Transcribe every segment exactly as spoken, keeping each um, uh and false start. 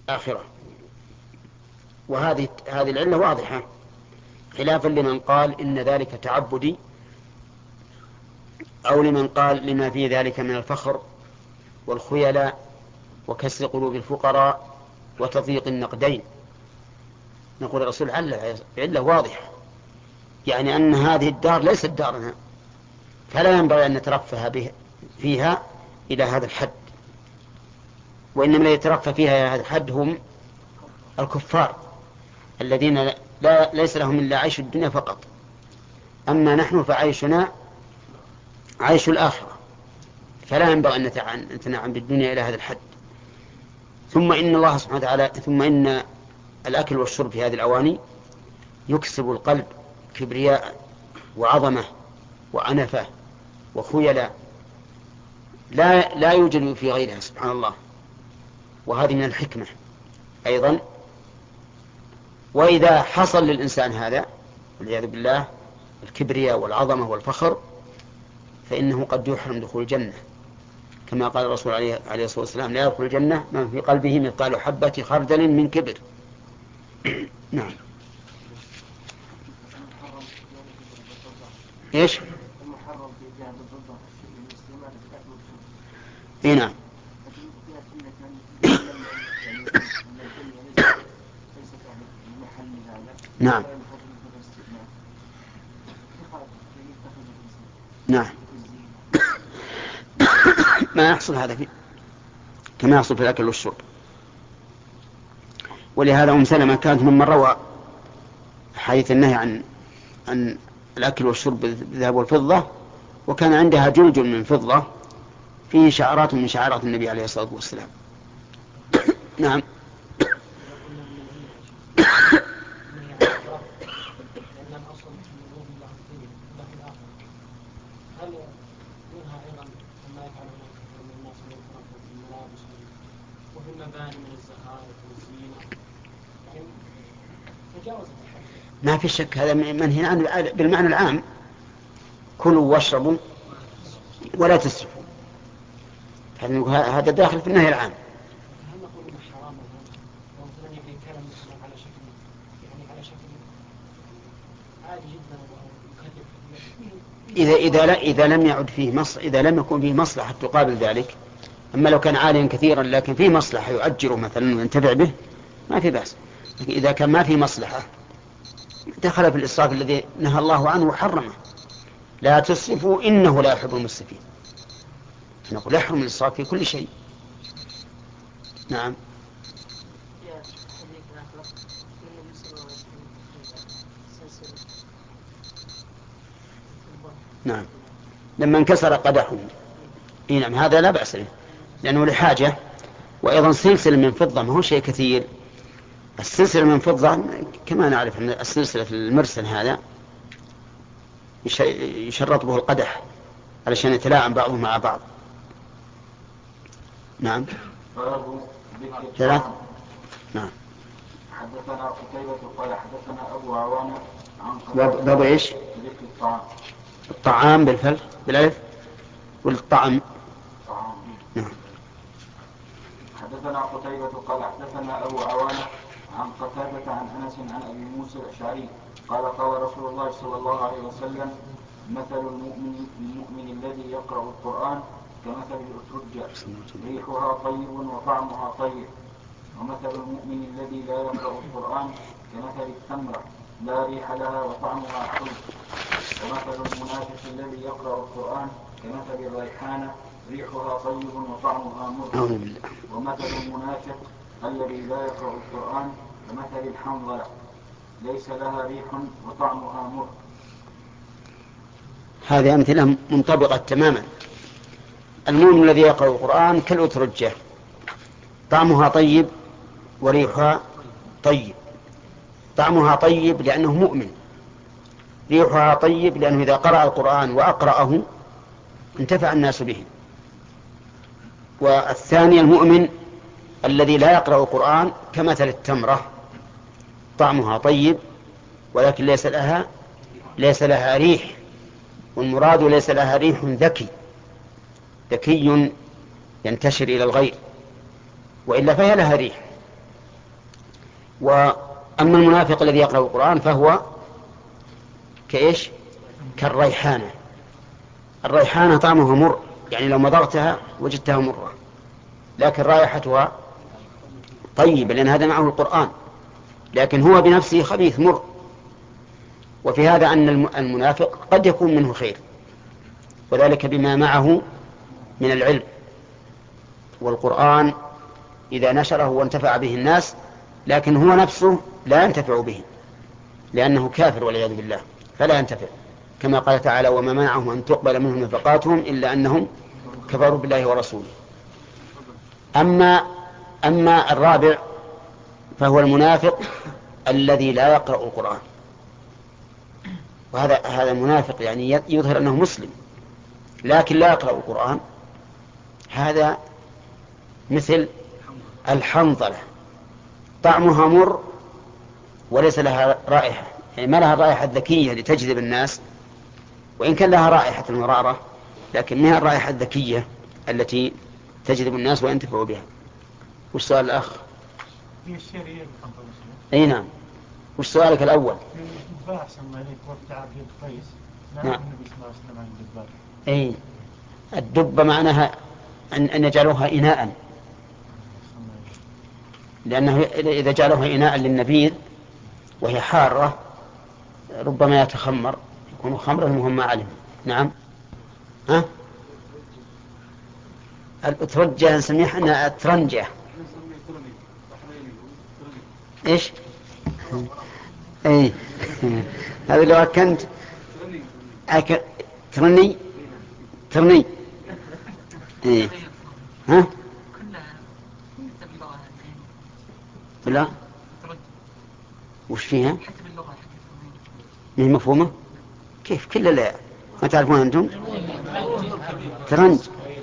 الآخرة. وهذه هذه العلة واضحة، خلافا لمن قال إن ذلك تعبدي، أو لمن قال لما في ذلك من الفخر والخيلاء وكسر قلوب الفقراء وتضييق النقدين. نقول الرسول علة واضحة، يعني أن هذه الدار ليست دارنا، فلا ينبغي أن نترفه به فيها إلى هذا الحد، وإنما الذي يترفه فيها إلى هذا الحد هم الكفار الذين لا ليس لهم إلا عيش الدنيا فقط، أما نحن فعيشنا عيش الآخرة، فلا ينبغي أن نتنعم بالدنيا إلى هذا الحد. ثم إن الله سبحانه وتعالى ثم إن الأكل والشرب في هذه الأواني يكسب القلب كبرياء وعظمة وعنفة وخيلاء لا لا يوجد في غيرها سبحان الله، وهذه من الحكمة أيضا. وإذا حصل للإنسان هذا والعياذ بالله الكبرياء والعظمة والفخر، فإنه قد يحرم دخول الجنة، كما قال الرسول عليه الصلاة والسلام: لا يدخل الجنة من في قلبه مثقال حبة خردل من كبر. نعم. ايش؟ المحرم في جانب الفضة المسلمات في الأكل والشرب. اي نعم. نعم. نعم. ما يحصل هذا فيه كما يحصل في الأكل والشرب. ولهذا أم سلمة كانت من روى حديث النهي عن عن الأكل والشرب بالذهب والفضة، وكان عندها جلج من فضة فيه شعرات من شعارات النبي عليه الصلاة والسلام. نعم. ما في شك هذا منهي عنه بالمعنى العام: كلوا واشربوا ولا تسرفوا. هذا داخل في النهي العام. إذا إذا لا إذا لم يعد فيه مصلحة، إذا لم يكن فيه مصلحة تقابل ذلك. أما لو كان عاليا كثيرا لكن فيه مصلحة يؤجره مثلا وينتفع به ما في بأس. لكن إذا كان ما فيه مصلحة دخل في الإسراف الذي نهى الله عنه وحرمه: لا تسرفوا إنه لا يحب المسرفين. نقول يحرم الإسراف في كل شيء. نعم. نعم. لما انكسر قدحه. نعم هذا لا بأس له لأنه لحاجة. وأيضا سلسلة من فضة ما هو شيء كثير. السلسلة من فضة كما نعرف أن السلسلة المرسل هذا يشرط به القدح علشان يتلاعب بعضه مع بعض. نعم. ثلاث. نعم. حدثنا قتيبة قال حدثنا أبو عوانة عن باب إيش؟ الطعام. الطعام بالفل بالألف والطعم. نعم. حدثنا قتيبة قال حدثنا أبو عوانة عن قتادة عن أنس عن أبي موسى الأشعري قال قال رسول الله صلى الله عليه وسلم: مثل المؤمن المؤمن الذي يقرأ القرآن كمثل الأترجة ريحها طيب وطعمها طيب، ومثل المؤمن الذي لا يقرأ القرآن كمثل التمرة لا ريح لها وطعمها حلو، ومثل المنافق الذي يقرأ القرآن كمثل الريحانة ريحها طيب وطعمها مر، ومثل المنافق الذي لا يقرأ القرآن كمثل الحنظلة ليس لها ريح وطعمها مر. هذه أمثلة منطبقة تماما. المؤمن الذي يقرأ القرآن كالأترجة طعمها طيب وريحها طيب. طعمها طيب لأنه مؤمن، ريحها طيب لأنه إذا قرأ القرآن وأقرأه انتفع الناس به. والثاني المؤمن الذي لا يقرأ القرآن كمثل التمرة طعمها طيب ولكن ليس لها ليس لها ريح، والمراد ليس لها ريح ذكي ذكي ينتشر إلى الغير، وإلا فهي لها ريح وأما المنافق الذي يقرأ القرآن فهو كإيش؟ كالريحانة. الريحانة طعمها مر، يعني لو مضغتها وجدتها مرة، لكن رائحتها طيبة لأن هذا معه القرآن، لكن هو بنفسه خبيث مر. وفي هذا أن المنافق قد يكون منه خير، وذلك بما معه من العلم والقرآن إذا نشره وانتفع به الناس، لكن هو نفسه لا ينتفع به لأنه كافر والعياذ بالله، فلا ينتفع، كما قال تعالى: وما منعهم أن تقبل منهم نفقاتهم إلا أنهم كفروا بالله ورسوله. أما أما الرابع فهو المنافق الذي لا يقرأ القرآن، وهذا هذا المنافق يعني يظهر أنه مسلم لكن لا يقرأ القرآن. هذا مثل الحنظلة، طعمها مر وليس لها رائحة، يعني ما لها الرائحة الذكية لتجذب الناس، وإن كان لها رائحة المرارة لكن ما هي الرائحة الذكية التي تجذب الناس وينتفعوا بها. وش سؤال الأخ؟ أي نعم. وش سؤالك الأول؟ نعم. أي الدبة معناها أن يجعلوها إناء، لأنه إذا جعلوها إناء للنبيذ وهي حارة ربما يتخمر، يكون خمرا وهم ما علم. نعم. ها؟ الأترجة نسميها احنا الترنجة. إيش؟ أي هذا لو أكنت أك... ترني ترني إيه. ها؟ لا. وش فيها؟ مين مفهومة؟ كيف كل لا ما تعرفون أنتم؟ ترنج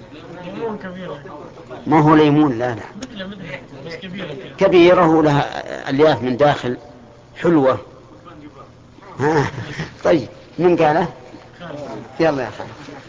ما هو ليمون، لا لا كبيرة ولها الياف من داخل حلوة. ها. طيب من قاله؟ يلا يا أخي.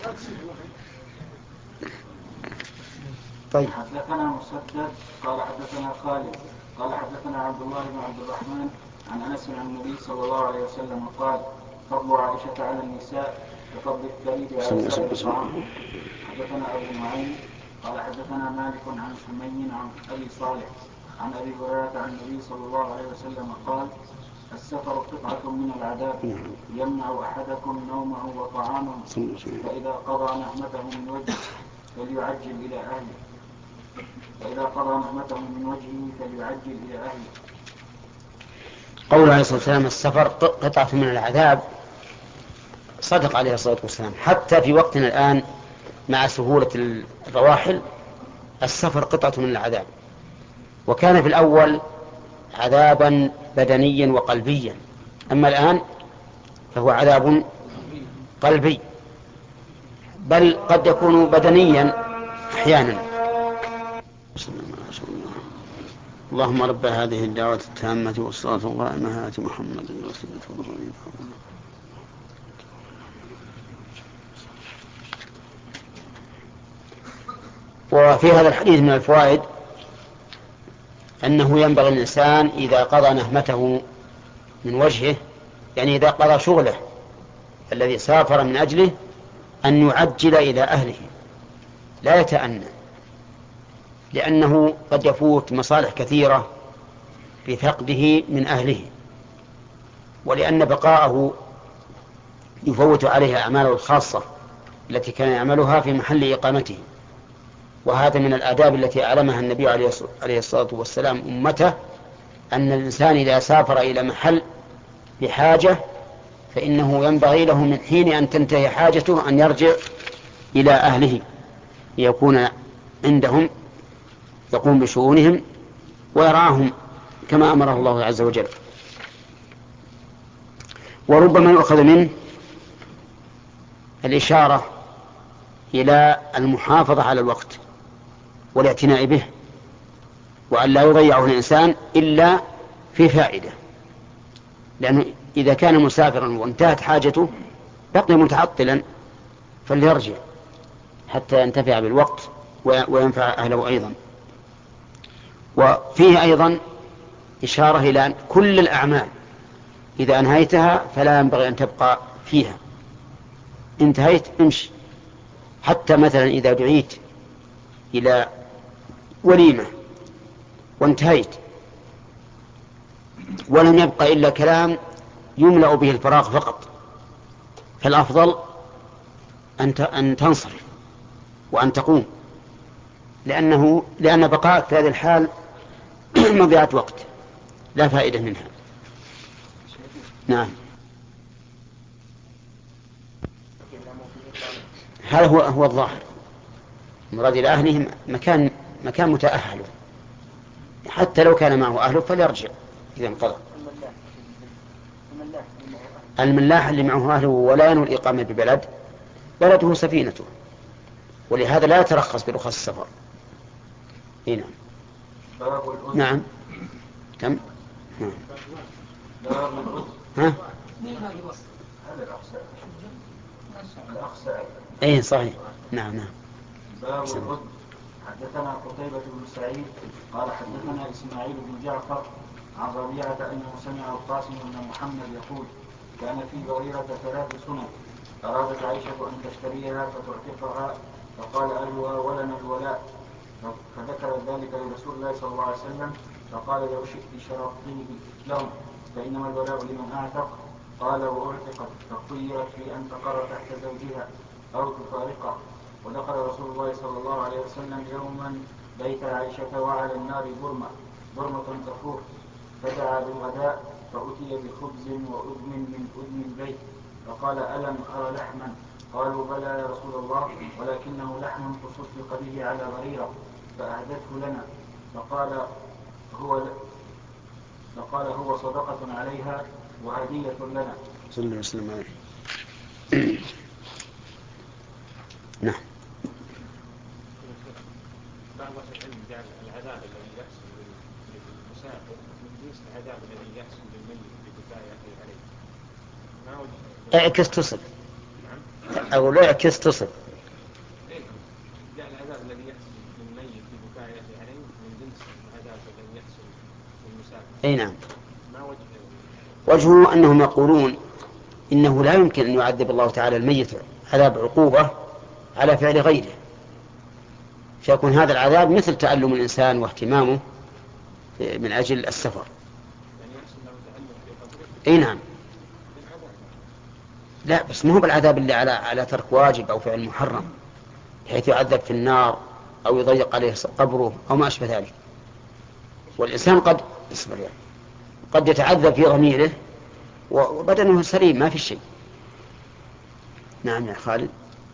طيب. حدثنا مسدد قال حدثنا خالد قال حدثنا عبد الله بن عبد الرحمن عن أنس عن النبي صلى الله عليه وسلم قال: فضل عائشة على النساء كفضل الثريد على سائر الطعام. حدثنا أبو نعيم قال حدثنا مالك عن سمي عن أبي صالح عن أبي هريرة عن النبي صلى الله عليه وسلم قال: السفر قطعة من العذاب يمنع أحدكم نومه وطعامه، فإذا قضى نهمته من وجهه فليعجل إلى أهله فإذا قضى نهمته من وجهه فليعجل إلى أهله. قول عليه الصلاة والسلام: السفر قطعة من العذاب، صدق عليه الصلاة والسلام. حتى في وقتنا الآن مع سهولة الرواحل السفر قطعة من العذاب، وكان في الأول عذابا بدنيا وقلبيا، أما الآن فهو عذاب قلبي، بل قد يكون بدنيا أحيانا. اللهم رب هذه الدعوة التامة والصلاة القائمة آت محمد الوسيلة والفضيلة. وفي هذا الحديث من الفوائد أنه ينبغي الإنسان إذا قضى نهمته من وجهه، يعني إذا قضى شغله الذي سافر من أجله، أن يعجل إلى أهله لا يتأنى، لأنه قد يفوت مصالح كثيرة بفقده من أهله، ولأن بقاءه يفوت عليه أعماله الخاصة التي كان يعملها في محل إقامته. وهذا من الآداب التي أعلمها النبي عليه الصلاة والسلام أمته، أن الإنسان إذا سافر إلى محل بحاجة فإنه ينبغي له من حين أن تنتهي حاجته أن يرجع إلى أهله ليكون عندهم يقوم بشؤونهم ويرعاهم كما أمره الله عز وجل. وربما يؤخذ منه الإشارة إلى المحافظة على الوقت والاعتناء به، وأن لا يضيعه الإنسان إلا في فائدة، لأنه إذا كان مسافرا وانتهت حاجته بقي متعطلا، فليرجع حتى ينتفع بالوقت وينفع أهله أيضا. وفيه أيضا إشارة إلى أن كل الأعمال إذا أنهيتها فلا ينبغي أن تبقى فيها، انتهيت امشي. حتى مثلا إذا دعيت إلى وليمة وانتهيت ولم يبقى إلا كلام يملأ به الفراغ فقط، فالأفضل أن تنصرف وأن تقوم، لأنه لأن بقاءك في هذه الحال مضيعة وقت لا فائدة منها. نعم، هذا هو هو الظاهر. مراد إلى أهلهم مكان مكان متأهل، حتى لو كان معه أهله فليرجع إذا انقضى. الملاح اللي معه أهله ولا ينوي الإقامة ببلد، بلده سفينته، ولهذا لا يترخص برخص السفر. هنا نعم كم نعم. ها ايه صحيح. نعم نعم. باب الغد. حدثنا قتيبة بن سعيد قال حدثنا إسماعيل بن جعفر عن ربيعة أنه سمع القاسم بن محمد يقول كان في بريرة ثلاث سنن أرادت عائشة أن تشتريها فتعتقها فقال أهلها ولنا الولاء، فذكر ذلك لرسول الله صلى الله عليه وسلم فقال لو شئت شرطيه لهم فإنما الولاء لمن أعتق. قال وأعتقت فخيرت في أن تقر تحت زوجها أو تفارقه. ودخل رسول الله صلى الله عليه وسلم يوما بيت عائشة وعلى النار برمة برمة تفور، فدعا بالغداء فأتي بخبز وأدم من أدم البيت فقال ألم أرى لحما؟ قالوا بلى يا رسول الله ولكنه لحم تصدق به على بريرة فأهدته لنا. فقال هو فقال هو صدقة عليها وهدية لنا. صلى الله عليه وسلم. نعم. بعض العلم جعل العذاب الذي يحصل للمسافر من جنس العذاب الذي يحصل للميت بكفايته عليه. ما وجه اعكس تصل. أو لا اعكس تصل. جعل العذاب الذي يحصل للميت بكفايته عليه من جنس العذاب الذي يحصل للمسافر. أي نعم. ما وجه وجهه أنهم يقولون إنه لا يمكن أن يعذب الله تعالى الميت عذاب عقوبة على فعل غيره، فيكون هذا العذاب مثل تألم الإنسان واهتمامه من أجل السفر. أي نعم. لا بس ما هو بالعذاب اللي على على ترك واجب أو فعل محرم بحيث يعذب في النار أو يضيق عليه قبره أو ما أشبه ذلك. والإنسان قد يعني قد يتعذب في ضميره وبدنه سليم ما في شيء. نعم يا خالد.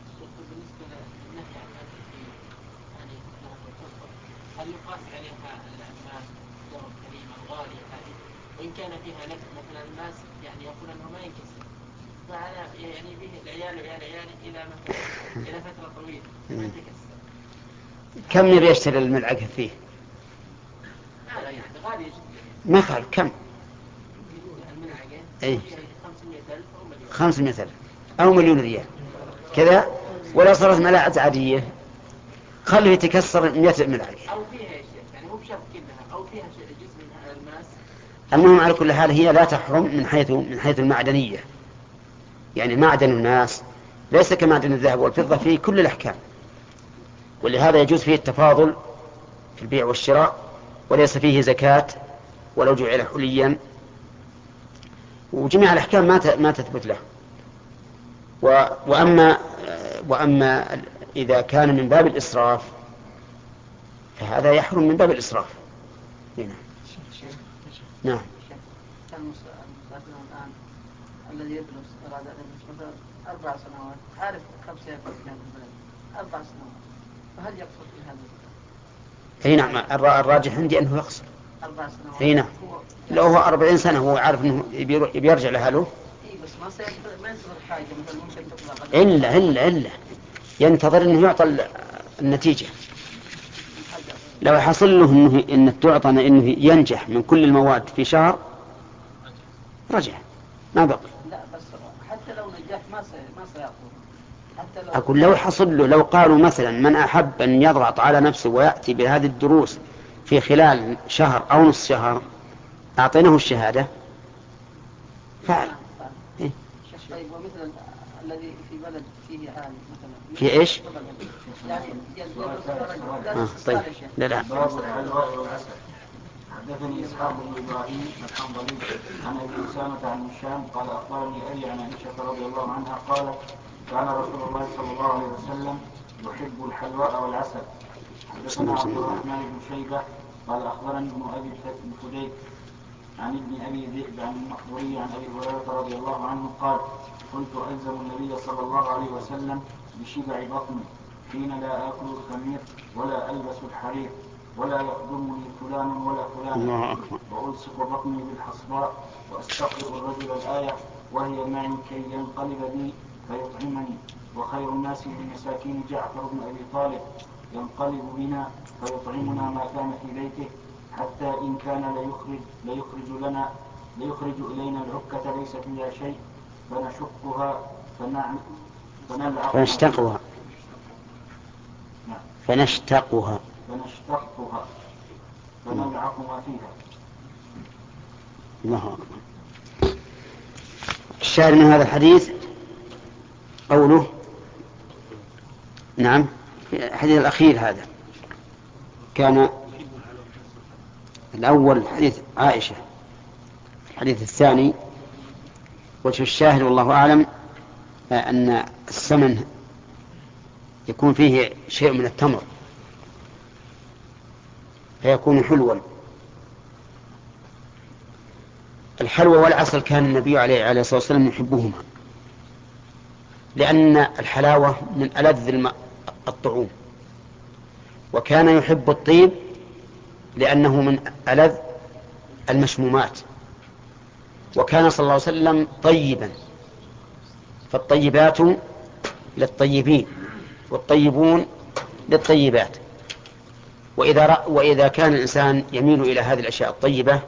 هل يقاس عليها الماس دور كريمة غالية هذه وإن كان فيها لك مثلا الماس يعني يقول أنه ما ينكسر فأنا يعني به العيال وعيال عيالي إلى مثلا إلى فترة طويلة ما ينكسر. كم يبي يشتري الملعقة فيه؟ هذا يعني غالي جدا. ما قال كم؟ الملعقة أي خمسمائة ألف أو مليون. خمسمائة ألف أو مليون ريال كذا، ولا صارت ملاعق عادية خليه يتكسر مئة ملعقة. أو فيها شيء يعني مو بشرط كلها أو فيها جزء من الماس. المهم على كل حال هي لا تحرم من حيث من حيث المعدنية، يعني معدن الناس ليس كمعدن الذهب والفضة في كل الأحكام، ولهذا يجوز فيه التفاضل في البيع والشراء وليس فيه زكاة ولو جعل حليا، وجميع الأحكام ما ما تثبت له. وأما وأما إذا كان من باب الإسراف فهذا يحرم من باب الإسراف. هنا. نعم. المسافر الآن الذي يبلغ إرادة مثلا أربع سنوات عارف خمسة يبلغ في البلد أربع سنوات فهل يقصر في هذا؟ أي نعم الراجح عندي أنه يقصر. أربع سنوات. أي نعم. لو هو أربعين سنة هو عارف أنه بيرجع لأهله. إيه بس ما سينتظر ما ينتظر حاجة مثلا ممكن تطلع. إلا إلا إلا ينتظر أنه يعطى النتيجة. لو حصل له إنه إن تعطى إنه ينجح من كل المواد في شهر رجع ما بقي. لا بس حتى لو نجح ما سي ما سيعطوه. حتى لو أقول لو حصل له لو قالوا مثلا من أحب أن يضغط على نفسه ويأتي بهذه الدروس في خلال شهر أو نصف شهر أعطيناه الشهادة فعل. إيه؟ طيب ومثل الذي في بلد فيه عالم مثلا في إيش؟ يعني آه طيب لا لا باب الحلواء والعسل. حدثني إسحاق بن إبراهيم الحنظلي عن أبي أسامة عن هشام قال أخبرني أبي عن عائشة رضي الله عنها قالت كان رسول الله صلى الله عليه وسلم يحب الحلواء والعسل. حدثنا عبد الرحمن بن شيبة قال أخبرني ابن أبي فديك عن ابن أبي ذئب عن المقبوري عن أبي هريرة رضي الله عنه قال كنت ألزم النبي صلى الله عليه وسلم بشبع بطني حين لا آكل الخمير ولا ألبس الحرير ولا يخدمني فلان ولا فلان وألصق بطني بالحصباء وأستقرئ الرجل الآية وهي معي كي ينقلب بي فيطعمني وخير الناس من مساكين جعفر بن أبي طالب ينقلب بنا فيطعمنا ما كان في بيته حتى إن كان ليخرج, ليخرج لنا ليخرج إلينا العكة ليس فيها شيء فنشقها فنلعقها فنشتقها فنشتقها فنشتقها فنلعق ما فيها. الله أكبر. الشاهد من هذا الحديث قوله نعم الحديث الأخير هذا كان الأول حديث عائشة، الحديث الثاني وجه الشاهد والله أعلم أن السمن يكون فيه شيء من التمر فيكون حلوا. الحلوى والعسل كان النبي عليه الصلاة والسلام يحبهما لأن الحلاوة من ألذ الطعوم، وكان يحب الطيب لأنه من ألذ المشمومات، وكان صلى الله عليه وسلم طيبا، فالطيبات للطيبين والطيبون للطيبات. وإذا, رأ وإذا كان الإنسان يميل إلى هذه الأشياء الطيبة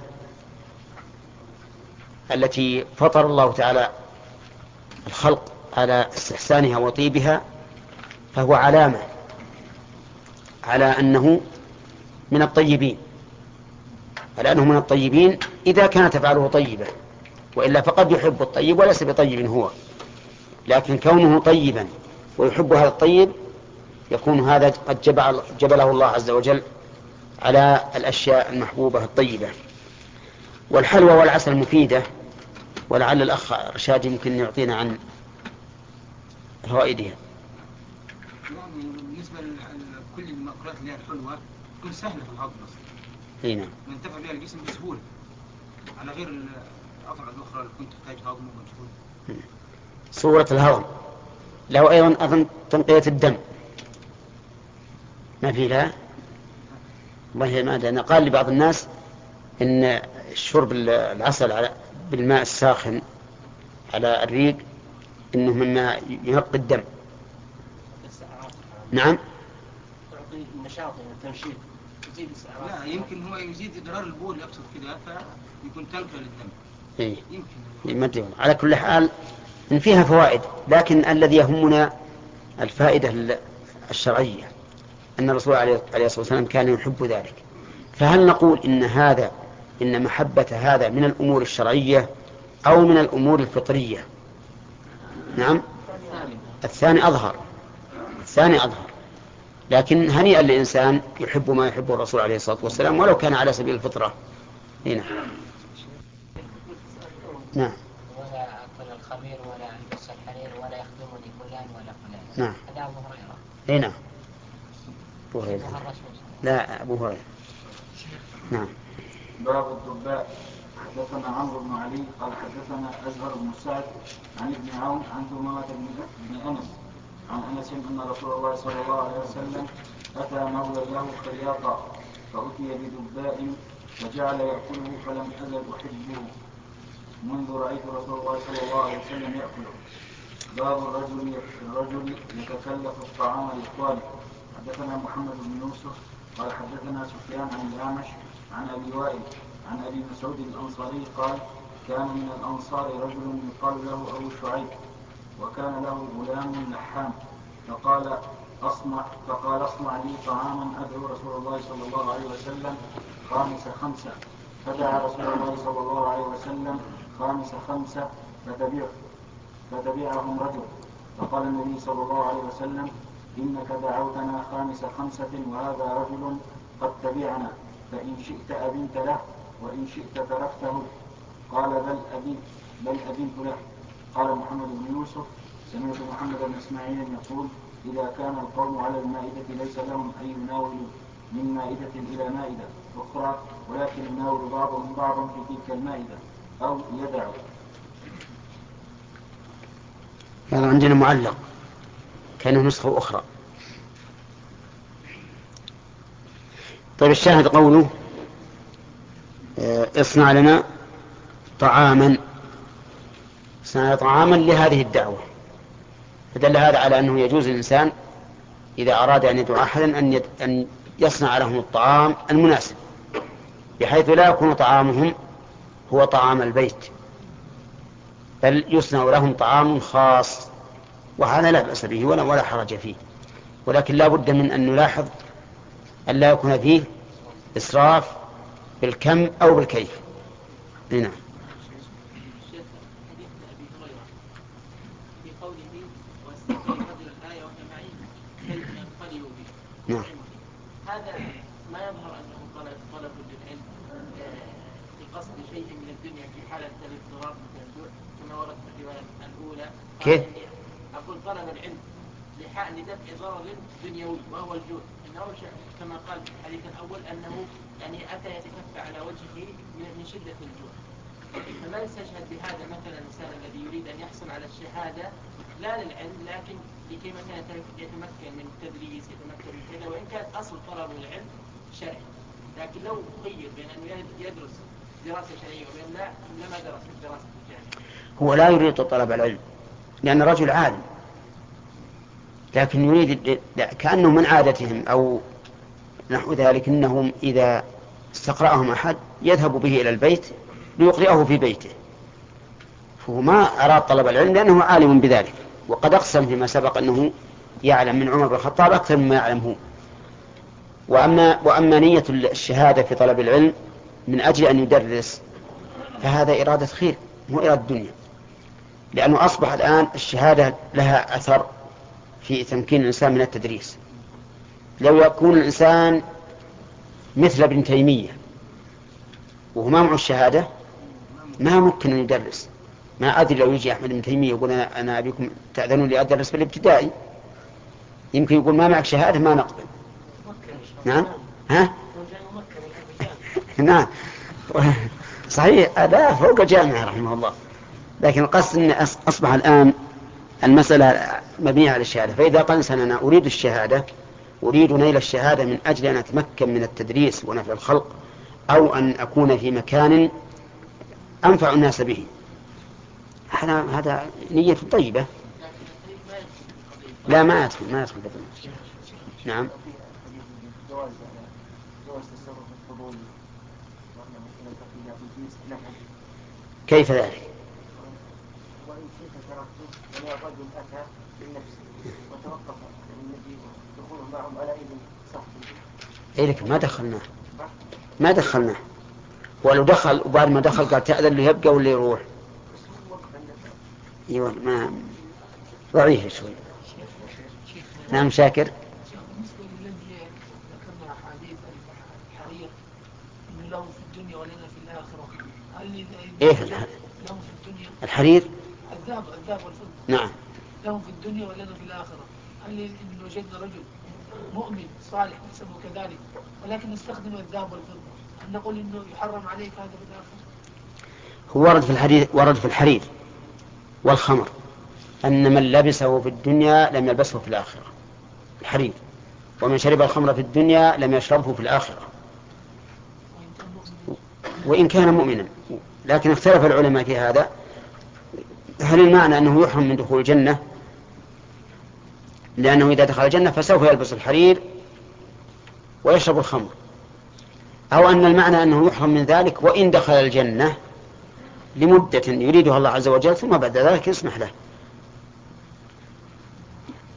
التي فطر الله تعالى الخلق على استحسانها وطيبها فهو علامة على أنه من الطيبين، على أنه من الطيبين إذا كانت أفعاله طيبة، وإلا فقد يحب الطيب وليس بطيب هو، لكن كونه طيبا ويحب هذا الطيب يكون هذا قد جبل جبله الله عز وجل على الأشياء المحبوبة الطيبة. والحلوى والعسل مفيدة، ولعل الأخ رشاد يمكن يعطينا عن فوائدها. يعني بالنسبة لكل المأكولات اللي هي الحلوة تكون سهلة في الهضم، هنا ننتفع بها الجسم بسهولة على غير الأطعمة الأخرى اللي كنت تحتاج هضم ومجهود. صورة الهضم له أيضا أظن تنقية الدم ما في لا والله ما أدري. أنا قال لبعض الناس إن شرب العسل على بالماء الساخن على الريق إنه مما ينقي الدم. نعم تعطي النشاط والتنشيط تزيد السعرات. لا يمكن هو يزيد إدرار البول يقصد كذا فيكون تنقية للدم. إيه يمكن. على كل حال إن فيها فوائد، لكن الذي يهمنا الفائدة الشرعية أن الرسول عليه الصلاة والسلام كان يحب ذلك. فهل نقول إن هذا إن محبة هذا من الأمور الشرعية أو من الأمور الفطرية؟ نعم الثاني أظهر، الثاني أظهر، لكن هنيئا للإنسان يحب ما يحبه الرسول عليه الصلاة والسلام ولو كان على سبيل الفطرة. هنا نعم ولا أكل الخمير ولا ألبس الحرير ولا يخدمني فلان ولا فلان. نعم هذا أبو هريرة. هنا أبو هريرة لا أبو هريرة. نعم. باب الدباء. حدثنا عمرو بن علي قال حدثنا أزهر بن سعد عن ابن عون عن ثمامة بن أنس عن أنس أن رسول الله صلى الله عليه وسلم أتى مولى له خياطا فأتي بدباء فجعل يأكله فلم أزل أحبه منذ رأيت رسول الله صلى الله عليه وسلم يأكله. باب الرجل الرجل يتكلف الطعام لإخوانه. حدثنا محمد بن يوسف قال حدثنا سفيان عن الأعمش عن أبي وائل عن أبي مسعود الأنصاري قال كان من الأنصار رجل يقال له أبو شعيب وكان له غلام لحام فقال أصنع, فقال أصنع لي طعاما أدعو رسول الله صلى الله عليه وسلم خامس خمسة فدعا رسول الله صلى الله عليه وسلم خامس خمسة فتبع فتبعهم رجل، فقال النبي صلى الله عليه وسلم: إنك دعوتنا خامس خمسة وهذا رجل قد تبعنا، فإن شئت أذنت له وإن شئت تركته. قال: بل أذنت بل أذنت له. قال محمد بن يوسف: سمعت محمد بن إسماعيل يقول: إذا كان القوم على المائدة ليس لهم أن يناولوا من مائدة إلى مائدة أخرى، ولكن يناول بعضهم بعضا في تلك المائدة أو يدعوا. هذا عندنا معلق كان نسخة أخرى. طيب الشاهد قوله: اصنع لنا طعاما، اصنع طعاما لهذه الدعوة، فدل هذا على أنه يجوز للإنسان إذا أراد أن يدعو أحدا أن أن يصنع لهم الطعام المناسب، بحيث لا يكون طعامهم هو طعام البيت، بل يصنع لهم طعام خاص، وهذا لا بأس به ولا ولا حرج فيه، ولكن لا بد من أن نلاحظ أن لا يكون فيه إسراف بالكم أو بالكيف. هنا نعم. هذا ما يظهر أنه طلب طلب للعلم بقصد شيء من الدنيا في حالة الاضطرار مثل الجوع كما ورد في الرواية الأولى. كيف؟ أقول طلب العلم لدفع ضرر دنيوي وهو الجوع، إنه كما قال في الحديث الأول أنه يعني أتى يتكفى على وجهه من شدة الجوع، فما يستشهد بهذا مثلا الإنسان الذي يريد أن يحصل على الشهادة لا للعلم لكن لكي مثلا يتمكن من التدريس، يتمكن من كذا، وإن كان أصل طلب العلم شرعي، لكن لو خير بين أن يدرس دراسة شرعية وبين لا لما درس الدراسة الجامعية. هو لا يريد طلب العلم لأن رجل عالم، لكن يريد كأنه من عادتهم أو نحو ذلك أنهم إذا استقرأهم أحد يذهب به إلى البيت ليقرأه في بيته، فهو ما أراد طلب العلم لأنه عالم بذلك، وقد أقسم فيما سبق أنه يعلم من عمر بن الخطاب أكثر مما يعلم هو. وأما, وأما نية الشهادة في طلب العلم من أجل أن يدرس فهذا إرادة خير مو إرادة دنيا، لأنه أصبح الآن الشهادة لها أثر في تمكين الإنسان من التدريس. لو يكون الإنسان مثل ابن تيمية وهو ما معه الشهادة ما ممكن أن يدرس. ما أدري لو يجي أحمد بن تيمية يقول أنا, أنا أبيكم تأذنوا لي أدرس في الابتدائي، يمكن يقول ما معك شهادة ما نقبل. نعم ها نعم صحيح هذا فوق الجامعة رحمه الله، لكن القصد أن أصبح الآن المسألة مبنية على الشهادة. فإذا قال إنسان أنا أريد الشهادة، أريد نيل الشهادة من أجل أن أتمكن من التدريس ونفع الخلق، أو أن أكون في مكان أنفع الناس به، هذا هذا نية طيبة. لا ما يدخل ما يدخل بالضبط. نعم. كيف ذلك؟ إيه لك ما دخلناه ما دخلناه ولو دخل وبعد ما دخل قال تأذن له يبقى ولا يروح؟ ايوه ما ضعيف شوي. نعم شاكر. بالنسبة للذي ذكرنا حديث الحرير إنه له في الدنيا ولنا في الآخرة، هل إيه له في الدنيا الحرير الذهب الذهب والفضة نعم له في الدنيا ولنا في الآخرة، هل إن وجدنا رجل مؤمن صالح نحسبه كذلك ولكن نستخدم الذهب والفضة هل نقول إنه يحرم عليك هذا في الآخرة؟ هو ورد في الحديث ورد في الحرير والخمر أن من لبسه في الدنيا لم يلبسه في الآخرة الحرير، ومن شرب الخمر في الدنيا لم يشربه في الآخرة وإن كان مؤمنا. لكن اختلف العلماء في هذا، هل المعنى أنه يحرم من دخول الجنة لأنه إذا دخل الجنة فسوف يلبس الحرير ويشرب الخمر، أو أن المعنى أنه يحرم من ذلك وإن دخل الجنة لمدة يريدها الله عز وجل ثم بعد ذلك يسمح له.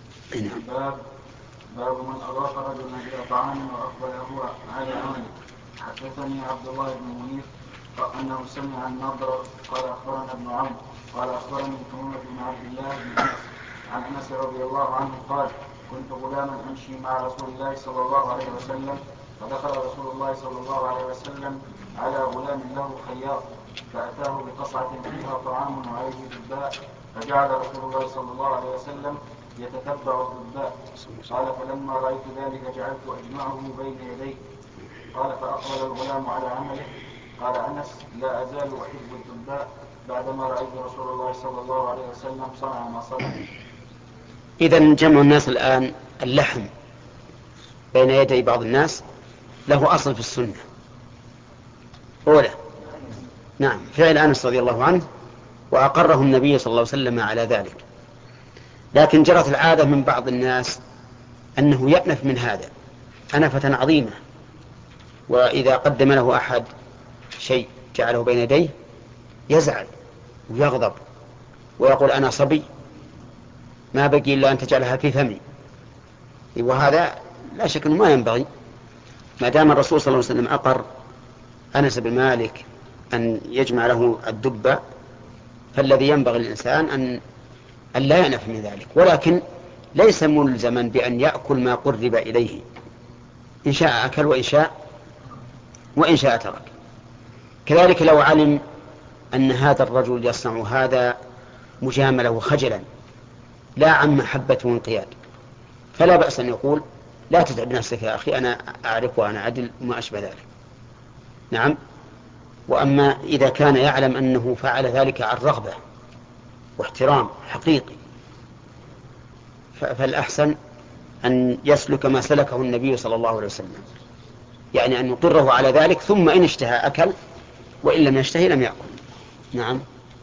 باب باب من أضاف رجلا إلى طعام وأقبل هو على عمله. حدثني عبد الله بن منير أنه سمع النضر قال أخبرنا ابن عون قال أخبرني محمد بن عبد الله بن أنس عن أنس رضي الله عنه قال كنت غلاما أمشي مع رسول الله صلى الله عليه وسلم فدخل رسول الله صلى الله عليه وسلم على غلام له خياط فأتاه بقصعة فيها طعام وعليه دباء فجعل رسول الله صلى الله عليه وسلم يتتبع الدباء قال فلما رأيت ذلك جعلت أجمعه بين يديه قال فأقبل الغلام على عمله قال أنس لا أزال أحب الدباء بعدما رأيت رسول الله صلى الله عليه وسلم صنع ما صنع. إذن جمع الناس الآن اللحم بين يدي بعض الناس له أصل في السنة أولى نعم فعل أنس رضي الله عنه وأقره النبي صلى الله عليه وسلم على ذلك. لكن جرت العادة من بعض الناس أنه يأنف من هذا أنفة عظيمة، وإذا قدم له أحد شيء جعله بين يديه يزعل ويغضب ويقول أنا صبي ما بقي إلا أن تجعلها في فمي، وهذا لا شك أنه ما ينبغي. ما دام الرسول صلى الله عليه وسلم أقر أنس بن مالك أن يجمع له الدبة فالذي ينبغي الإنسان أن أن لا ينف من ذلك، ولكن ليس ملزما بأن يأكل ما قرب إليه، إن شاء أكل وإن شاء وإن شاء ترك. كذلك لو علم أن هذا الرجل يصنع هذا مجاملة وخجلا لا عن محبة وانقياد فلا بأس أن يقول لا تتعب نفسك يا أخي أنا أعرف وأنا عدل وما أشبه ذلك. نعم. وأما إذا كان يعلم أنه فعل ذلك عن رغبة واحترام حقيقي فالأحسن أن يسلك ما سلكه النبي صلى الله عليه وسلم، يعني أن يقره على ذلك ثم إن اشتهى أكل وإن لم يشتهي لم يأكل. نعم.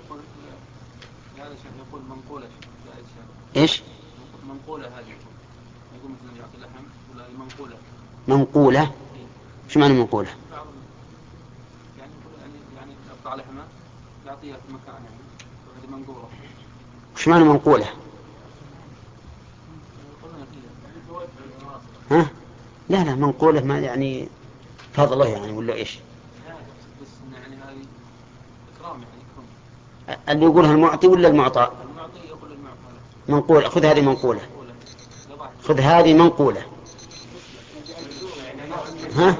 يقول منقولة إيش؟ منقولة هذه يقول مثل يعطي اللحم ولا منقولة. منقولة؟ شو معنى منقولة؟ يعني يعني يقطع لحمة يعطيها في مكان يعني وهذه منقولة. شو معنى منقولة؟ ها؟ لا لا منقولة ما يعني فضل الله يعني ولا إيش؟ بس يعني هذه إكرام يعني إكرام. اللي يقولها المعطي ولا المعطى؟ المعطي يقول المعطى. منقولة. خذ هذه منقولة. خذ هذه منقولة. ها؟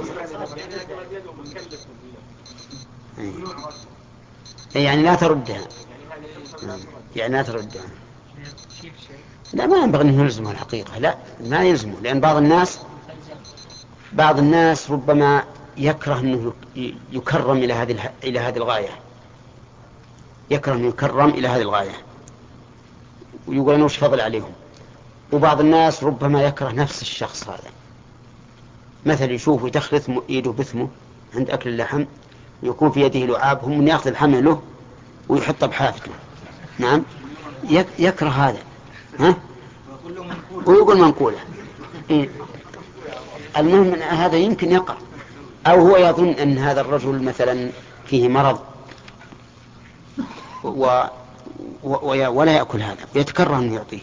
يعني لا تردها. يعني لا تردها. لا ما ينبغي أن يلزمه الحقيقة، لا ما يلزمه، لأن بعض الناس بعض الناس ربما يكره أنه يكرم إلى هذه إلى هذه الغاية، يكره أن يكرم إلى هذه الغاية ويقول أنه وش فضل عليهم. وبعض الناس ربما يكره نفس الشخص هذا، مثل يشوف يتخلث يده بثمه عند أكل اللحم ويكون في يده لعاب هم من يأخذ اللحم له ويحطه بحافته. نعم يكره هذا ها؟ ويقول منقولة. إيه؟ المهم أن هذا يمكن يقع، أو هو يظن أن هذا الرجل مثلا فيه مرض و... و... ولا يأكل هذا ويتكره أنه يعطيه.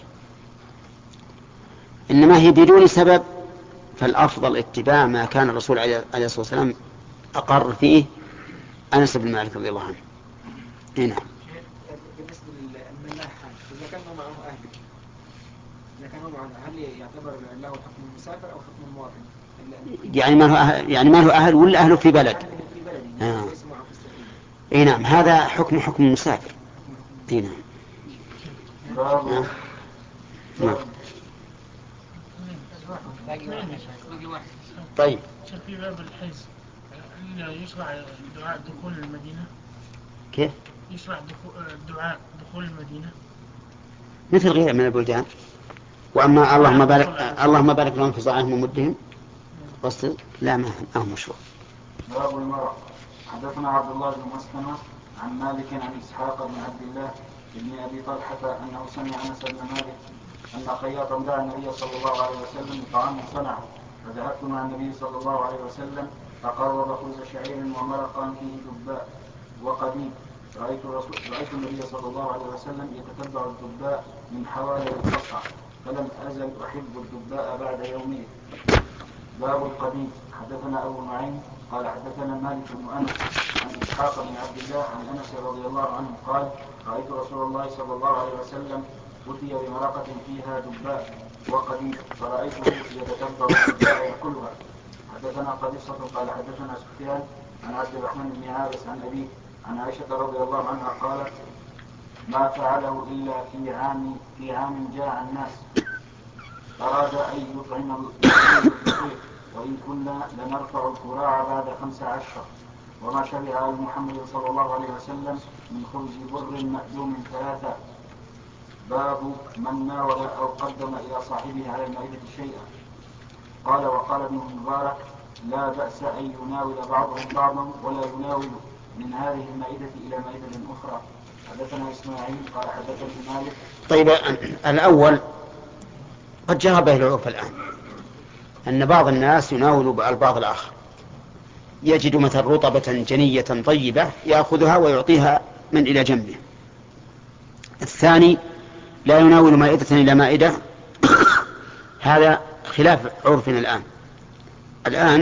إنما هي بدون سبب فالأفضل اتباع ما كان الرسول عليه الصلاة والسلام أقر فيه أنس بن مالك رضي الله عنه. هنا بالنسبة للملاحة إذا كانوا معه أهل إذا كانوا معه هل يعتبر له حكم المسافر أو حكم المواطن؟ يعني ما له أهل يعني ما له أهل ولا أهله في بلد؟ آه. إيه نعم هذا حكم حكم المسافر. إيه نعم. نعم. نعم. طيب. في باب الحج يشرع دعاء دخول المدينة؟ كيف؟ يشرع دعاء دخول المدينة مثل غيره من البلدان. وأما اللهم بارك اللهم بارك لهم في صاعهم ومدهم قصد لا ما هو مشروع. باب المرأة. حدثنا عبد الله بن مسلمة عن مالك عن إسحاق بن عبد الله بن أبي طلحة أنه سمع أنس بن مالك أن خياطا دعا النبي صلى الله عليه وسلم بطعام صنعه فذهبت مع النبي صلى الله عليه وسلم فقرب خبز شعير ومرقا فيه دباء وقديم. رأيت, رأيت النبي صلى الله عليه وسلم يتتبع الدباء من حوالي القصعة فلم أزل أحب الدباء بعد يومين. باب القديم. حدثنا أبو نعيم قال حدثنا مالك بن أنس عن إسحاق بن عبد الله عن أنس رضي الله عنه قال رأيت رسول الله صلى الله عليه وسلم أتي بمرقة فيها دباء وقديد فرأيته يتتبع الدباء يأكلها. حدثنا قبيصة قال حدثنا سفيان عن عبد الرحمن بن عابس عن أبيه عن عائشة رضي الله عنها قالت ما فعله إلا في عام في عام جاع الناس أراد أن يطعم الفقير وإن كنا لنرفع الكراع بعد خمس عشر وما شبع آل محمد صلى الله عليه وسلم من خبز بر مأدوم ثلاثة. باب من ناول أو قدم إلى صاحبه على المائدة شيئا. قال وقال ابن المبارك لا بأس أن يناول بعضهم بعضا ولا يناول من هذه المائدة إلى مائدة أخرى. حدثنا إسماعيل قال حدثني مالك. طيب الأول قد جرى به العرف الآن أن بعض الناس يناول البعض الآخر، يجد مثلا رطبة جنية طيبة يأخذها ويعطيها من إلى جنبه. الثاني لا يناول مائدة إلى مائدة، هذا خلاف عرفنا الآن. الآن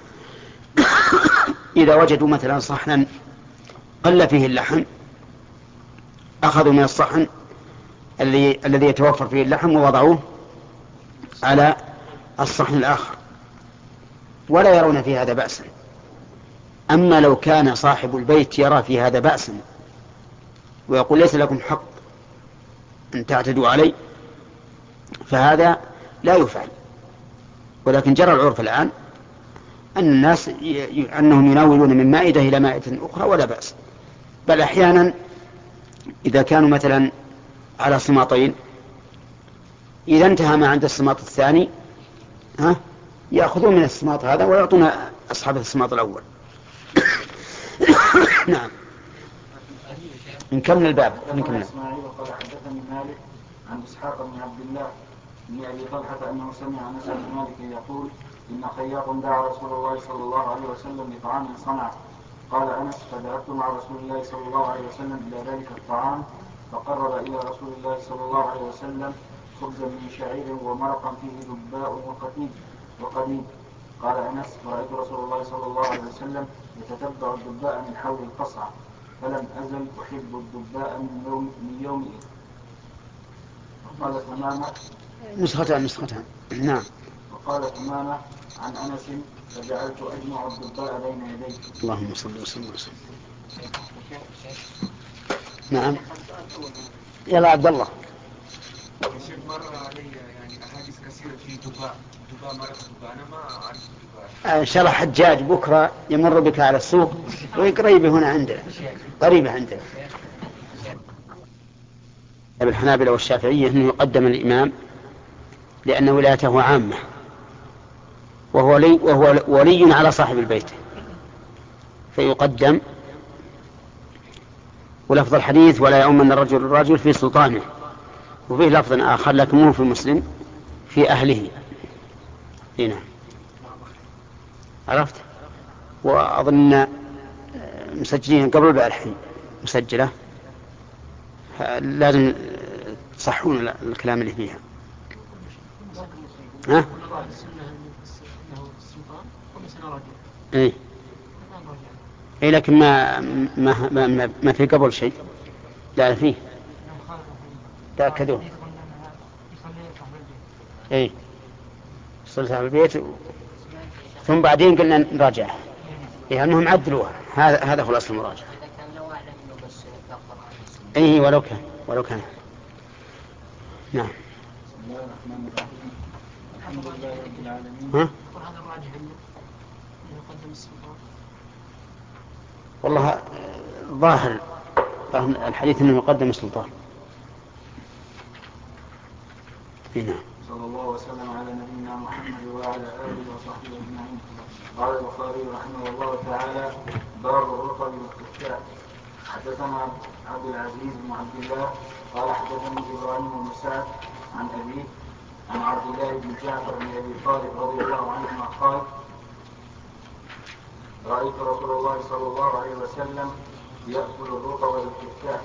إذا وجدوا مثلا صحنا قل فيه اللحم أخذوا من الصحن الذي الذي يتوفر فيه اللحم ووضعوه على الصحن الآخر ولا يرون في هذا بأسا. أما لو كان صاحب البيت يرى في هذا بأسا ويقول ليس لكم حق أن تعتدوا علي فهذا لا يفعل. ولكن جرى العرف الآن أن الناس ي... أنهم يناولون من مائدة إلى مائدة أخرى ولا بأس. بل أحيانا إذا كانوا مثلا على صماطين إذا انتهى ما عند الصماط الثاني ها يأخذون من الصماط هذا ويعطون أصحاب الصماط الأول. نعم. نكمل الباب. نكمل. إسماعيل قال حدثني مالك عن إسحاق بن عبد الله بن أبي طلحة أنه سمع أنس بن مالك يقول إن خياط دعا رسول الله صلى الله عليه وسلم لطعام صنع. قال أنس فذهبت مع رسول الله صلى الله عليه وسلم إلى ذلك الطعام فقرب إلى رسول الله صلى الله عليه وسلم خبزا من شعير ومرقا فيه دباء وقديد وقديد. قال أنس فرأيت رسول الله صلى الله عليه وسلم يتتبع الدباء من حول القصعة فلم أزل أحب الدباء من يوم من يومئذ. وقال ثمامة نسختها نسختها نعم. وقال ثمامة عن أنس فجعلت أجمع الدباء بين يدي. اللهم صل وسلم وسلم. نعم. يلا عبد الله. الشيخ مر علي يعني أحاديث كثيرة في دباء دباء مرق دباء أنا ما أعرف دباء. إن شاء الله حجاج بكرة يمر بك على السوق وقريبة هنا عندنا قريبة عندنا. الحنابلة والشافعية أنه يقدم الإمام لأن ولايته عامة وهو ولي, وهو ولي على صاحب البيت فيقدم. ولفظ الحديث ولا يؤمن الرجل الرجل في سلطانه وفيه لفظ آخر لكنه في مسلم في أهله. هنا عرفت. وأظن مسجلين قبل بقى الحين مسجلة لازم تصحون الكلام اللي فيها. ها؟ ايه ايه لكن ما ما ما, ما في قبل شيء. لا فيه تأكدوا. ايه صلت على البيت و... ثم بعدين قلنا نراجع إيه أنهم عدلوها. هذا هذا هو الأصل المراجعة. ايه ولو كان ولو كان. نعم. بسم الله الرحمن الرحيم. الحمد لله رب العالمين. ها؟ والله ظاهر الحديث انه يقدم السلطان. هنا. صلى الله وسلم على نبينا محمد وعلى اله وصحبه اجمعين. قال البخاري رحمه الله تعالى باب الرطب والكفاء. حدثنا عبد العزيز بن عبد الله قال حدثني ابراهيم بن سعد عن ابيه عن عبد الله بن جعفر بن ابي طالب رضي الله عنهما قال رايت رسول الله صلى الله عليه وسلم ياكل الرطب والكفاء.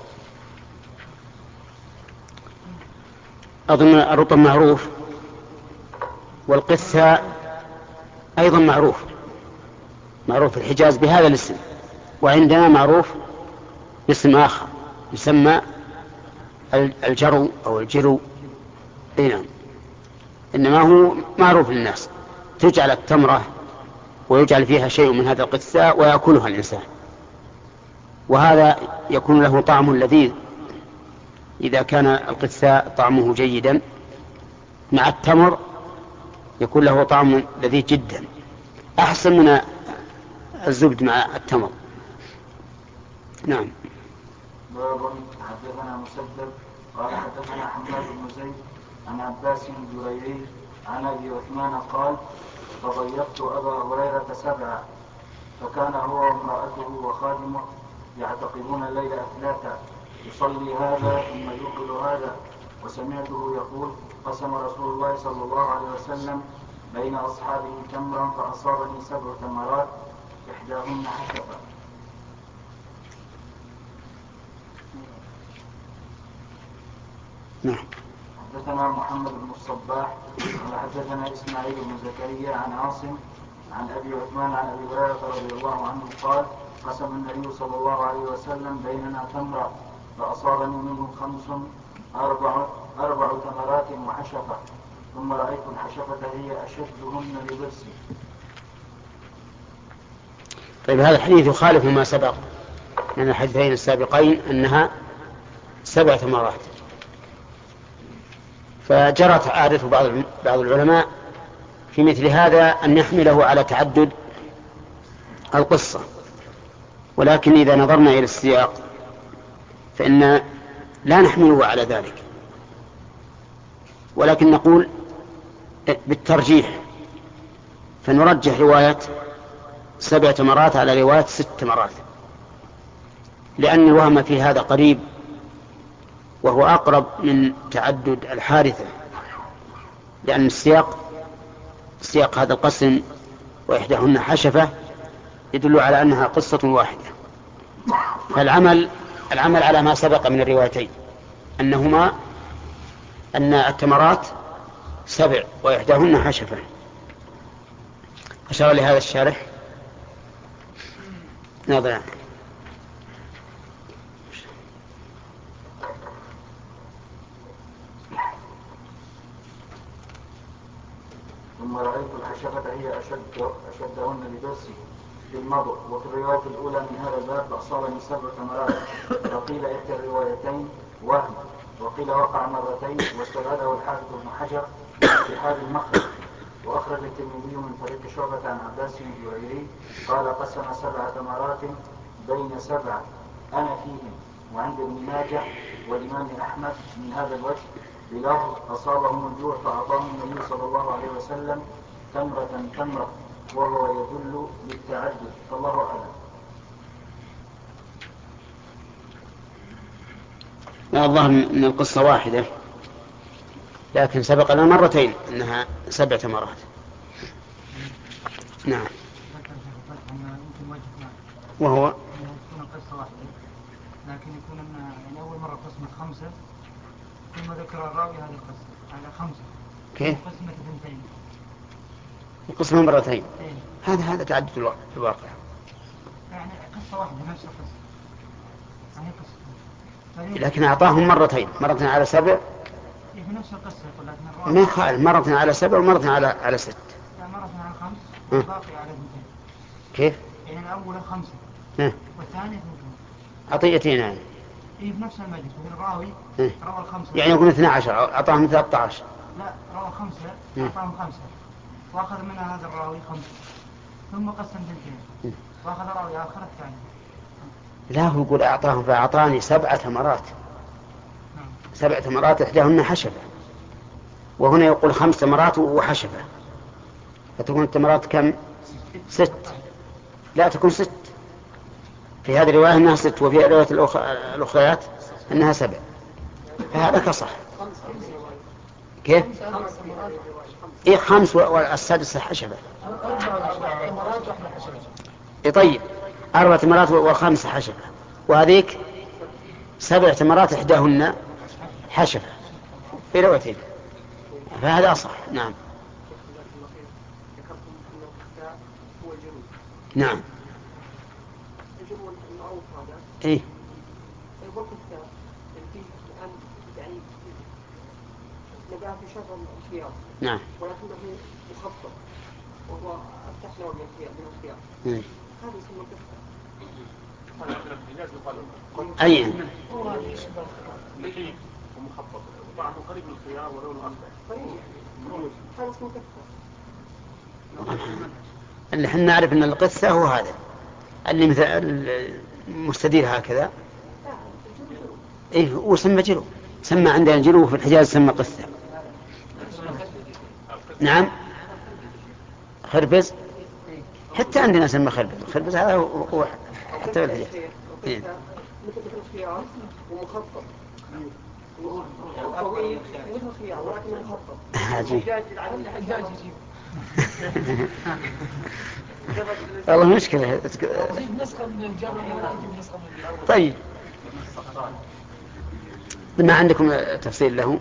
أظن الرطب معروف والقثة أيضا معروف معروف في الحجاز بهذا الاسم، وعندنا معروف باسم آخر يسمى الجرو أو الجرو. نعم، إنما هو معروف للناس. تجعل التمرة ويجعل فيها شيء من هذا القثاء ويأكلها الإنسان، وهذا يكون له طعم لذيذ إذا كان القثاء طعمه جيدا مع التمر، يكون له طعم لذيذ جدا، أحسن من الزبد مع التمر. نعم. باب حدثنا مسدد قال حدثنا حماد بن زيد عن عباس الجريري عن ابي عثمان قال فضيفت ابا هريره سبعا فكان هو وامراته وخادمه يعتقدون الليل اثلاثا يصلي هذا ثم يوقظ هذا، وسمعته يقول قسم رسول الله صلى الله عليه وسلم بين اصحابه تمرا فاصابني سبع تمرات احداهن حشفا. نعم. حدثنا محمد بن الصباح قال حدثنا اسماعيل بن زكريا عن عاصم عن ابي عثمان عن ابي هريره رضي الله عنه قال قسم النبي صلى الله عليه وسلم بيننا تمرا فاصابني منه خمس اربع اربع تمرات وحشفه، ثم رايت الحشفه هي اشدهن لضرسي. طيب، هذا الحديث يخالف ما سبق من الحديثين السابقين أنها سبع تمرات، فجرت عادة بعض بعض العلماء في مثل هذا أن يحمله على تعدد القصة، ولكن إذا نظرنا إلى السياق فإن لا نحمله على ذلك، ولكن نقول بالترجيح، فنرجح رواية سبع تمرات على رواية ست تمرات، لأن الوهم في هذا قريب وهو أقرب من تعدد الحارثة، لأن السياق سياق هذا القسم وإحداهن حشفة يدل على أنها قصة واحدة. فالعمل العمل على ما سبق من الروايتين أنهما أن التمرات سبع وإحداهن حشفة. أشار لهذا الشارح ناظرا. ثم رأيت الحشفة هي أشد أشدهن لدرسي في المضغ، وفي الرواية الأولى من هذا الباب فأصابني سبع تمرات، وقيل إحدى الروايتين وهم، وقيل وقع مرتين، واستبعده الحافظ ابن حجر في حال المخرج. وأخرج الترمذي من طريق شعبة عن عباس الجريري قال قسم سبع تمرات بين سبع أنا فيهم. وعند ابن ماجه والإمام أحمد من هذا الوجه بلفظ أصابهم الجوع فأعطاهم النبي صلى الله عليه وسلم تمرة تمرة، وهو يدل بالتعدد، فالله أعلم. لا، الظاهر من القصة واحدة، لكن سبق لنا مرتين أنها سبع تمرات. نعم. وهو يكون القصة واحدة، لكن يكون أن يعني أول مرة قسمة خمسة ثم ذكر الراوي هذه القصة على خمسة. كيف؟ قسمة اثنتين. القسمة مرتين. إيه؟ هذا هذا تعدد الواقع. يعني قصة واحدة نفس القصة. يعني قصة. لكن أعطاهم مرتين، مرة على سبع. إيه نفس القصة يقول، لكن الراوي. ما يخالف، مرة على سبع ومرة على على ست. لا، مرة على خمس والباقي على اثنتين. كيف؟ يعني الأول خمسة. ها. والثاني اثنتين. عطيتين يعني. إيه بنفس المجلس، الراوي إيه؟ روى الخمسة. يعني يكون اثنا عشر، أعطاهم ثلاثة عشر. لا، روى خمسة، إيه؟ أعطاهم خمسة، وأخذ منها هذا الراوي خمسة، ثم قسم اثنتين، إيه؟ وأخذ راوي آخر الثاني. لا، هو يقول أعطاهم فأعطاني سبع تمرات. نعم. سبع تمرات إحداهن حشفة، وهنا يقول خمس تمرات وحشفة، فتكون التمرات كم؟ ست. لا، تكون ست. في هذه الرواية أنها ست، وفي الرواية الأخريات أنها سبع، فهذا كصح. كيف؟ إيه خمس والسادسة حشفة. إيه طيب، أربع تمرات وخمس حشفة، وهذيك سبع تمرات إحداهن حشفة في روايتين، فهذا أصح. نعم. نعم. يجيبون المعروف هذا. إيه. الوقت اللي فيه الآن يعني نبات في شغل الخيار. نعم. ولكنه مخفف وهو أفتح له من الخيار من الخيار. إيه. هذا يسمى كفة. أي. هو هذا يشبه لحيف ومخفف وطعمه قريب من الخيار ولونه أخضر. هذا اسمه كفة. اللي احنا نعرف ان القثة هو هذا اللي مثل المستدير هكذا. ايه وسمى جلو، سمى عندنا جلو في الحجاز سمى قثة. نعم خربز حتى عندنا سمى خربز. خربز هذا هو حتى في الحجاز. إيه. مثل الخيار ومخفف. طويل مثل الخيار ولكنه مخفف. عجيب. الحجاج يجيب. والله مشكلة. طيب ما عندكم تفصيل له؟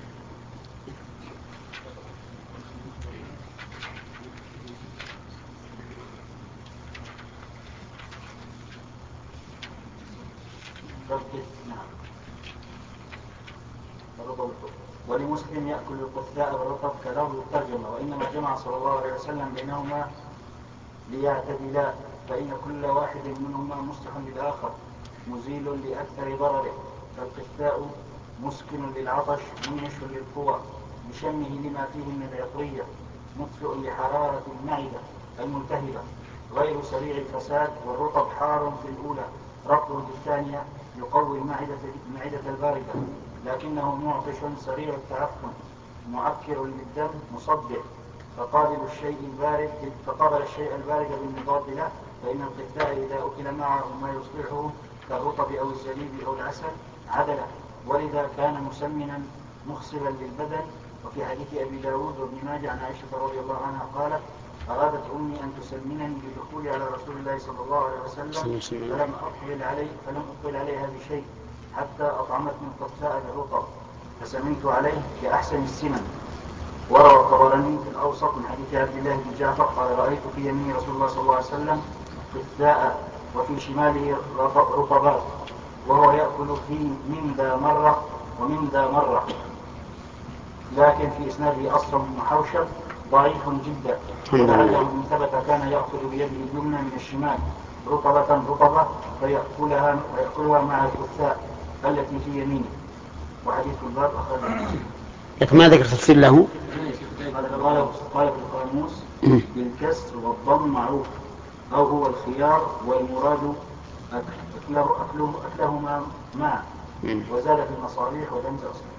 ولمسلم يأكل القثاء والرطب كلفظ الترجمة، وإنما جمع صلى الله عليه وسلم بينهما ليعتدلا، فإن كل واحد منهما مصلح للآخر مزيل لأكثر ضرره. فالقثاء مسكن للعطش منش للقوى بشمه لما فيه من العطرية مطفئ لحرارة المعدة الملتهبة غير سريع الفساد. والرطب حار في الأولى رطب في الثانية يقوي المعدة, المعدة الباردة، لكنه معطش سريع التعفن معكر للدم مصدع. فقابل الشيء البارد فقابل الشيء البارد بالمضاد له. فإن القثاء إذا أكل معه ما يصلحه كالرطب أو الزبيب أو العسل عدله، ولذا كان مسمنا مخصبا للبدن. وفي حديث أبي داود وابن ماجه عن عائشة رضي الله عنها قالت: أرادت أمي أن تسمنني بدخولي على رسول الله صلى الله عليه وسلم فلم أقبل عليه فلم أقبل عليها بشيء حتى أطعمتني القثاء بالرطب فسمنت عليه كأحسن السمن. وروى الطبراني في الأوسط من حديث عبد الله بن جعفر قال: رأيت في يمين رسول الله صلى الله عليه وسلم قثاء وفي شماله رطبات وهو يأكل في من ذا مرة ومن ذا مرة. لكن في إسناده أصل بن حوشب ضعيف جدا، ولعله من ثبت كان يأخذ بيده اليمنى من الشمال رطبة رطبة فيأكلها ويأكلها مع القثاء التي في يمينه. وحديث الباب أخرجه. لكن ما ذكر تفصيل له. قال في القاموس بالكسر والضم معروف أو هو الخيار والمراد أكله أكله أكلهما معا. وزاد في المصابيح ودمز أصلا.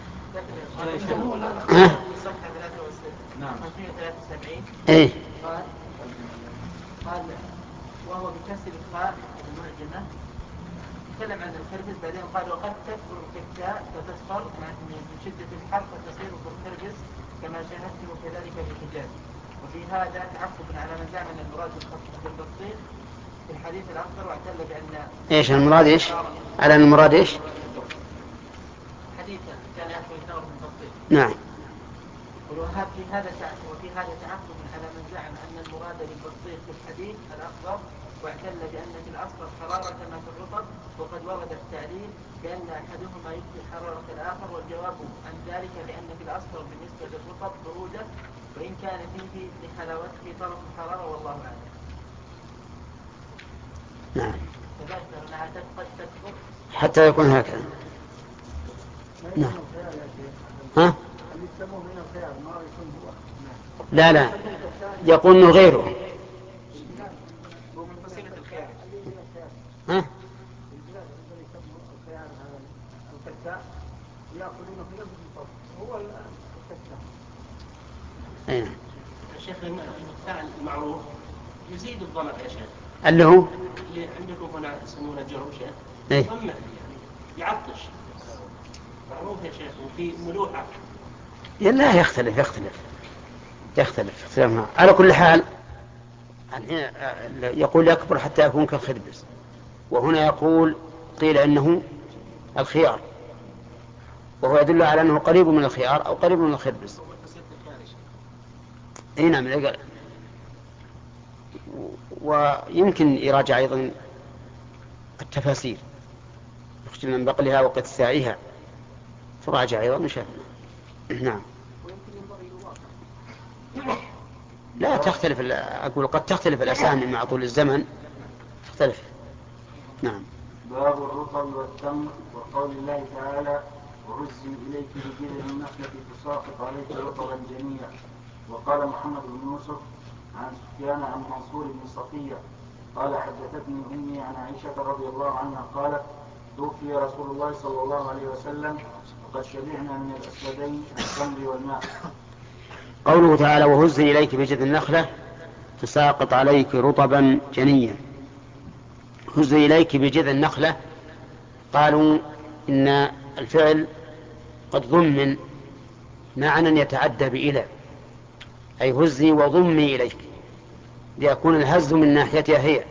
نعم. ثلاثة وسبعين. إيه. قال قال وهو بكسر الخاء المعجمة تكلم عن الخربز بعدين قال: وقد تكبر القثاء فتصفر من شدة الحر فتصير كالخربز كما شاهدتم كذلك في الحجاز. وفي هذا تعقب على من زعم ان المراد بالبطيخ في الحديث الأخضر واعتل بأن ايش المراد ايش؟ على المراد ايش؟ حديثا كان يأكل الثمر من البطيخ. نعم. وفي هذا وفي هذا تعقب على من زعم أن المراد بالبطيخ في الحديث الأخضر واعتل بأن في الأصفر حرارة كما في الرطب، وقد ورد التعليل بأن أحدهما يبقي حرارة الآخر، والجواب عن ذلك لأن في الأصفر بالنسبة للرطب برودة وإن كان فيه لحلاوته طرف الحرارة والله أعلم. نعم. تذكر أنها قد تكبر حتى يكون هكذا. نعم. ها؟ لا لا يقول انه غيره. ها؟ اين الشيخ القثاء المعروف يزيد الضمر يا شيخ، اللي هو اللي عندكم هنا يسمونه جرو شيخ. ايه ضمه يعني يعطش معروف يا شيخ، وفي ملوحة. لا يختلف يختلف يختلف اختلافها. على كل حال يقول يكبر حتى يكون كالخربز، وهنا يقول قيل انه الخيار، وهو يدل على انه قريب من الخيار او قريب من الخربز. اي نعم. ويمكن يراجع أيضا التفاسير، يخشى من بقلها وقتساعها، تراجع أيضا إن شاء الله. نعم. لا تختلف، أقول قد تختلف الأسامي مع طول الزمن، تختلف. نعم. باب الرطب والتمر وقول الله تعالى وهزي إليك بجذع النخلة تساقط عليك رطبا جنيا. وقال محمد بن يوسف عن سفيان عن منصور بن صفية قال حدثتني أمي عن عائشة رضي الله عنها قالت توفي رسول الله صلى الله عليه وسلم وقد شبعنا من الأسودين التمر والماء. قوله تعالى وهزي إليك بجذع النخلة تساقط عليك رطبا جنيا. هزي إليك بجذع النخلة، قالوا إن الفعل قد ضمن معنى يتعدى بإلى، أي هزي وضمي إليك، ليكون الهز من ناحيتها هي.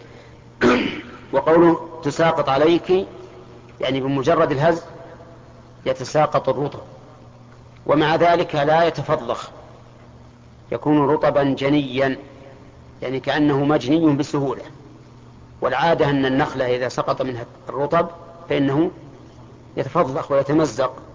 وقوله تساقط عليك يعني بمجرد الهز يتساقط الرطب، ومع ذلك لا يتفضخ، يكون رطبا جنيا يعني كأنه مجني بسهولة. والعادة أن النخلة إذا سقط منها الرطب فإنه يتفضخ ويتمزق